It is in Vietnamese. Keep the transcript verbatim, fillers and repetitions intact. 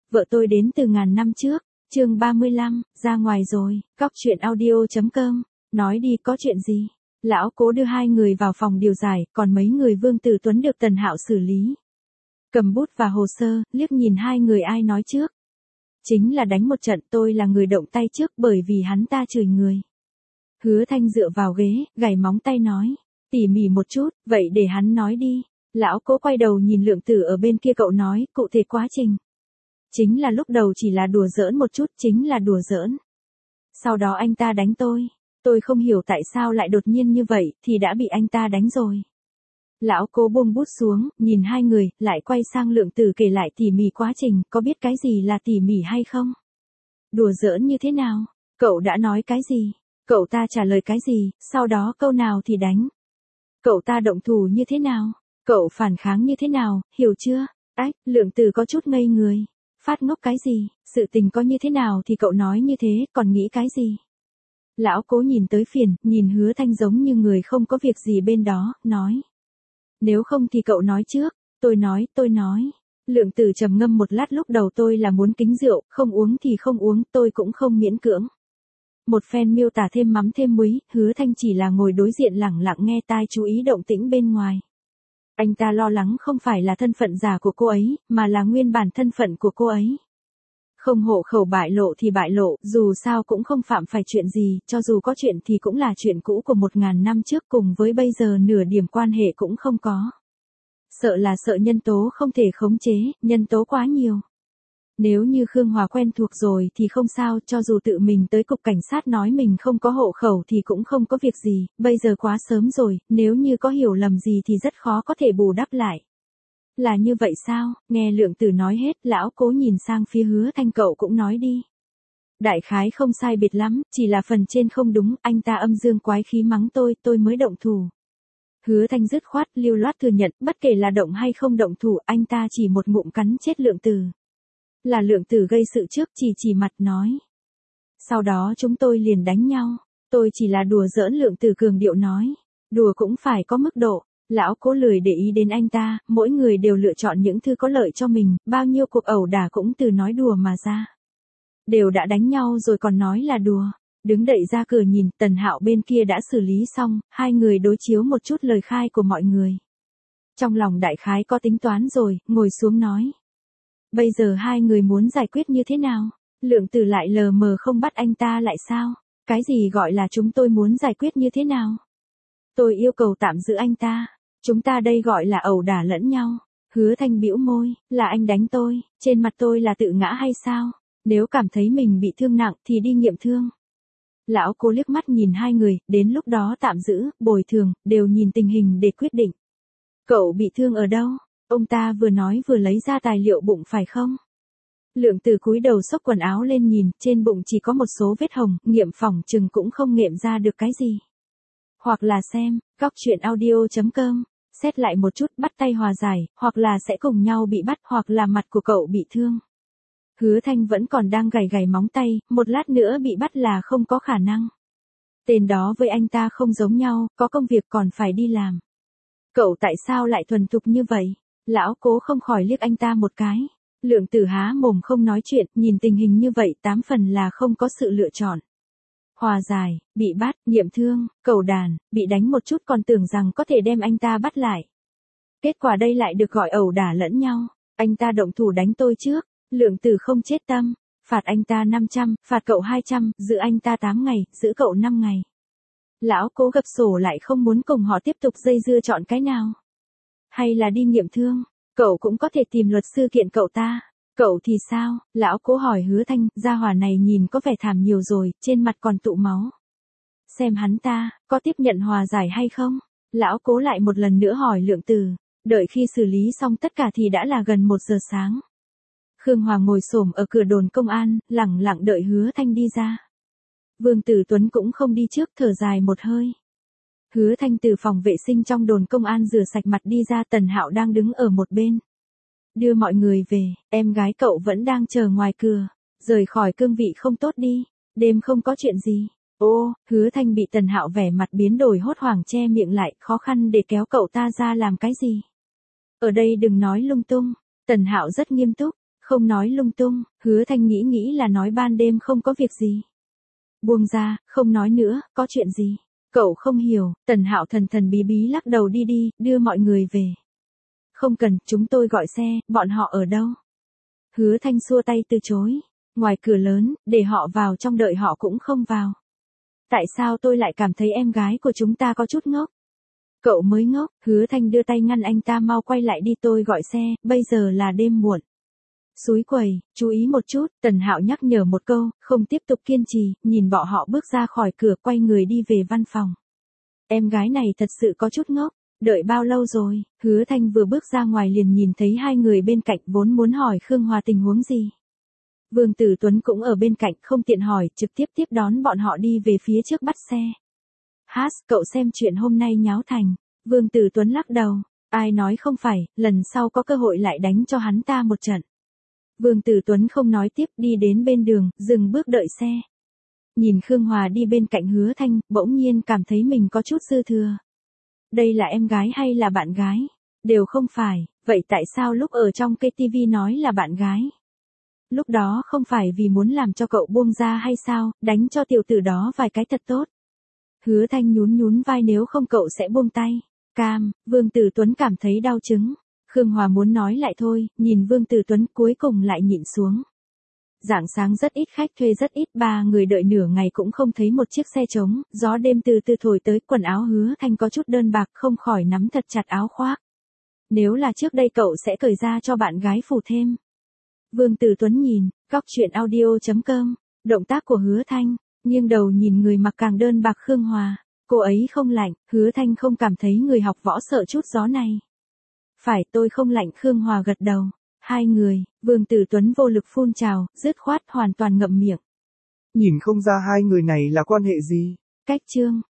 vợ tôi đến từ ngàn năm trước. Chương ba mươi lăm, ra ngoài rồi. Góc chuyện audio chấm com. Nói đi, có chuyện gì? Lão Cố đưa hai người vào phòng điều giải, còn mấy người Vương Tử Tuấn được Tần Hạo xử lý. Cầm bút và hồ sơ, liếc nhìn hai người ai nói trước. Chính là đánh một trận, tôi là người động tay trước bởi vì hắn ta chửi người. Hứa Thanh dựa vào ghế, gảy móng tay nói. Tỉ mỉ một chút, vậy để hắn nói đi. Lão Cố quay đầu nhìn Lượng Tử ở bên kia, cậu nói, cụ thể quá trình. Chính là lúc đầu chỉ là đùa giỡn một chút, chính là đùa giỡn. Sau đó anh ta đánh tôi. Tôi không hiểu tại sao lại đột nhiên như vậy, thì đã bị anh ta đánh rồi. Lão Cố buông bút xuống, nhìn hai người, lại quay sang Lượng Tử kể lại tỉ mỉ quá trình, có biết cái gì là tỉ mỉ hay không? Đùa giỡn như thế nào? Cậu đã nói cái gì? Cậu ta trả lời cái gì, sau đó câu nào thì đánh? Cậu ta động thủ như thế nào? Cậu phản kháng như thế nào, hiểu chưa? Ách, Lượng Tử có chút ngây người. Phát ngốc cái gì? Sự tình có như thế nào thì cậu nói như thế, còn nghĩ cái gì? Lão Cố nhìn tới phiền, nhìn Hứa Thanh giống như người không có việc gì bên đó, nói. Nếu không thì cậu nói trước. Tôi nói, tôi nói. Lượng Tử trầm ngâm một lát, lúc đầu tôi là muốn kính rượu, không uống thì không uống, tôi cũng không miễn cưỡng. Một phen miêu tả thêm mắm thêm muối, Hứa Thanh chỉ là ngồi đối diện lẳng lặng nghe tai chú ý động tĩnh bên ngoài. Anh ta lo lắng không phải là thân phận giả của cô ấy, mà là nguyên bản thân phận của cô ấy. Không hộ khẩu bại lộ thì bại lộ, dù sao cũng không phạm phải chuyện gì, cho dù có chuyện thì cũng là chuyện cũ của một ngàn năm trước, cùng với bây giờ nửa điểm quan hệ cũng không có. Sợ là sợ nhân tố không thể khống chế, nhân tố quá nhiều. Nếu như Khương Hòa quen thuộc rồi thì không sao, cho dù tự mình tới cục cảnh sát nói mình không có hộ khẩu thì cũng không có việc gì, bây giờ quá sớm rồi, nếu như có hiểu lầm gì thì rất khó có thể bù đắp lại. Là như vậy sao? Nghe Lượng Tử nói hết, Lão Cố nhìn sang phía Hứa Thanh, cậu cũng nói đi. Đại khái không sai biệt lắm, chỉ là phần trên không đúng, anh ta âm dương quái khí mắng tôi, tôi mới động thủ. Hứa Thanh dứt khoát, lưu loát thừa nhận, bất kể là động hay không động thủ, anh ta chỉ một ngụm cắn chết Lượng Tử. Là Lượng Tử gây sự trước, chỉ chỉ mặt nói. Sau đó chúng tôi liền đánh nhau, tôi chỉ là đùa giỡn, Lượng Tử cường điệu nói. Đùa cũng phải có mức độ. Lão Cố lười để ý đến anh ta, mỗi người đều lựa chọn những thứ có lợi cho mình, bao nhiêu cuộc ẩu đả cũng từ nói đùa mà ra. Đều đã đánh nhau rồi còn nói là đùa. Đứng đậy ra cửa nhìn, Tần Hạo bên kia đã xử lý xong, hai người đối chiếu một chút lời khai của mọi người. Trong lòng đại khái có tính toán rồi, ngồi xuống nói. Bây giờ hai người muốn giải quyết như thế nào? Lượng Tử lại lờ mờ không bắt anh ta lại sao? Cái gì gọi là chúng tôi muốn giải quyết như thế nào? Tôi yêu cầu tạm giữ anh ta. Chúng ta đây gọi là ẩu đả lẫn nhau. Hứa Thanh bĩu môi, là anh đánh tôi, trên mặt tôi là tự ngã hay sao? Nếu cảm thấy mình bị thương nặng thì đi nghiệm thương. Lão Cố liếc mắt nhìn hai người, đến lúc đó tạm giữ, bồi thường, đều nhìn tình hình để quyết định. Cậu bị thương ở đâu? Ông ta vừa nói vừa lấy ra tài liệu bụng phải không? Lượng Tử cúi đầu xốc quần áo lên nhìn, trên bụng chỉ có một số vết hồng, nghiệm phỏng chừng cũng không nghiệm ra được cái gì. Hoặc là xem, góc chuyện audio chấm com, xét lại một chút, bắt tay hòa giải, hoặc là sẽ cùng nhau bị bắt, hoặc là mặt của cậu bị thương. Hứa Thanh vẫn còn đang gảy gảy móng tay, một lát nữa bị bắt là không có khả năng. Tên đó với anh ta không giống nhau, có công việc còn phải đi làm. Cậu tại sao lại thuần thục như vậy? Lão Cố không khỏi liếc anh ta một cái. Lượng Tử há mồm không nói chuyện, nhìn tình hình như vậy tám phần là không có sự lựa chọn. Hòa giải, bị bắt, nghiệm thương, cầu đàn, bị đánh một chút còn tưởng rằng có thể đem anh ta bắt lại. Kết quả đây lại được gọi ẩu đả lẫn nhau. Anh ta động thủ đánh tôi trước. Lượng Tử không chết tâm. Phạt anh ta năm trăm, phạt cậu hai trăm, giữ anh ta tám ngày, giữ cậu năm ngày. Lão Cố gập sổ lại không muốn cùng họ tiếp tục dây dưa, chọn cái nào? Hay là đi nghiệm thương? Cậu cũng có thể tìm luật sư kiện cậu ta. Cậu thì sao? Lão Cố hỏi Hứa Thanh, gia hỏa này nhìn có vẻ thảm nhiều rồi, trên mặt còn tụ máu. Xem hắn ta, có tiếp nhận hòa giải hay không? Lão Cố lại một lần nữa hỏi Lượng Tử. Đợi khi xử lý xong tất cả thì đã là gần một giờ sáng. Khương Hòa ngồi xổm ở cửa đồn công an, lẳng lặng đợi Hứa Thanh đi ra. Vương Tử Tuấn cũng không đi trước, thở dài một hơi. Hứa Thanh từ phòng vệ sinh trong đồn công an rửa sạch mặt đi ra, Tần Hạo đang đứng ở một bên. Đưa mọi người về, em gái cậu vẫn đang chờ ngoài cửa. Rời khỏi cương vị không tốt đi, đêm không có chuyện gì. Ô, Hứa Thanh bị Tần Hạo vẻ mặt biến đổi, hốt hoảng che miệng lại, khó khăn để kéo cậu ta ra làm cái gì. Ở đây đừng nói lung tung. Tần Hạo rất nghiêm túc. Không nói lung tung, Hứa Thanh nghĩ nghĩ là nói ban đêm không có việc gì. Buông ra, không nói nữa, có chuyện gì? Cậu không hiểu, Tần Hạo thần thần bí bí lắc đầu đi đi, đưa mọi người về. Không cần, chúng tôi gọi xe, bọn họ ở đâu? Hứa Thanh xua tay từ chối. Ngoài cửa lớn, để họ vào trong đợi họ cũng không vào. Tại sao tôi lại cảm thấy em gái của chúng ta có chút ngốc? Cậu mới ngốc, Hứa Thanh đưa tay ngăn anh ta mau quay lại đi tôi gọi xe, bây giờ là đêm muộn. Xúi quầy, chú ý một chút, Tần Hạo nhắc nhở một câu, không tiếp tục kiên trì, nhìn bọn họ bước ra khỏi cửa quay người đi về văn phòng. Em gái này thật sự có chút ngốc, đợi bao lâu rồi, Hứa Thanh vừa bước ra ngoài liền nhìn thấy hai người bên cạnh vốn muốn hỏi Khương Hòa tình huống gì. Vương Tử Tuấn cũng ở bên cạnh không tiện hỏi, trực tiếp tiếp đón bọn họ đi về phía trước bắt xe. Hát, cậu xem chuyện hôm nay nháo thành, Vương Tử Tuấn lắc đầu, ai nói không phải, lần sau có cơ hội lại đánh cho hắn ta một trận. Vương Tử Tuấn không nói tiếp đi đến bên đường, dừng bước đợi xe. Nhìn Khương Hòa đi bên cạnh Hứa Thanh, bỗng nhiên cảm thấy mình có chút dư thừa. Đây là em gái hay là bạn gái? Đều không phải, vậy tại sao lúc ở trong cây tivi nói là bạn gái? Lúc đó không phải vì muốn làm cho cậu buông ra hay sao, đánh cho tiểu tử đó vài cái thật tốt. Hứa Thanh nhún nhún vai nếu không cậu sẽ buông tay. Cam, Vương Tử Tuấn cảm thấy đau chứng. Khương Hòa muốn nói lại thôi, nhìn Vương Tử Tuấn cuối cùng lại nhịn xuống. Rạng sáng rất ít khách thuê rất ít, ba người đợi nửa ngày cũng không thấy một chiếc xe trống, gió đêm từ từ thổi tới, quần áo Hứa Thanh có chút đơn bạc không khỏi nắm thật chặt áo khoác. Nếu là trước đây cậu sẽ cởi ra cho bạn gái phủ thêm. Vương Tử Tuấn nhìn, góc chuyện audio chấm com, động tác của Hứa Thanh, nghiêng đầu nhìn người mặc càng đơn bạc Khương Hòa, cô ấy không lạnh, Hứa Thanh không cảm thấy người học võ sợ chút gió này. Phải tôi không lạnh, Khương Hòa gật đầu. Hai người, Vương Tử Tuấn vô lực phun trào, dứt khoát hoàn toàn ngậm miệng. Nhìn không ra hai người này là quan hệ gì. Cách chương.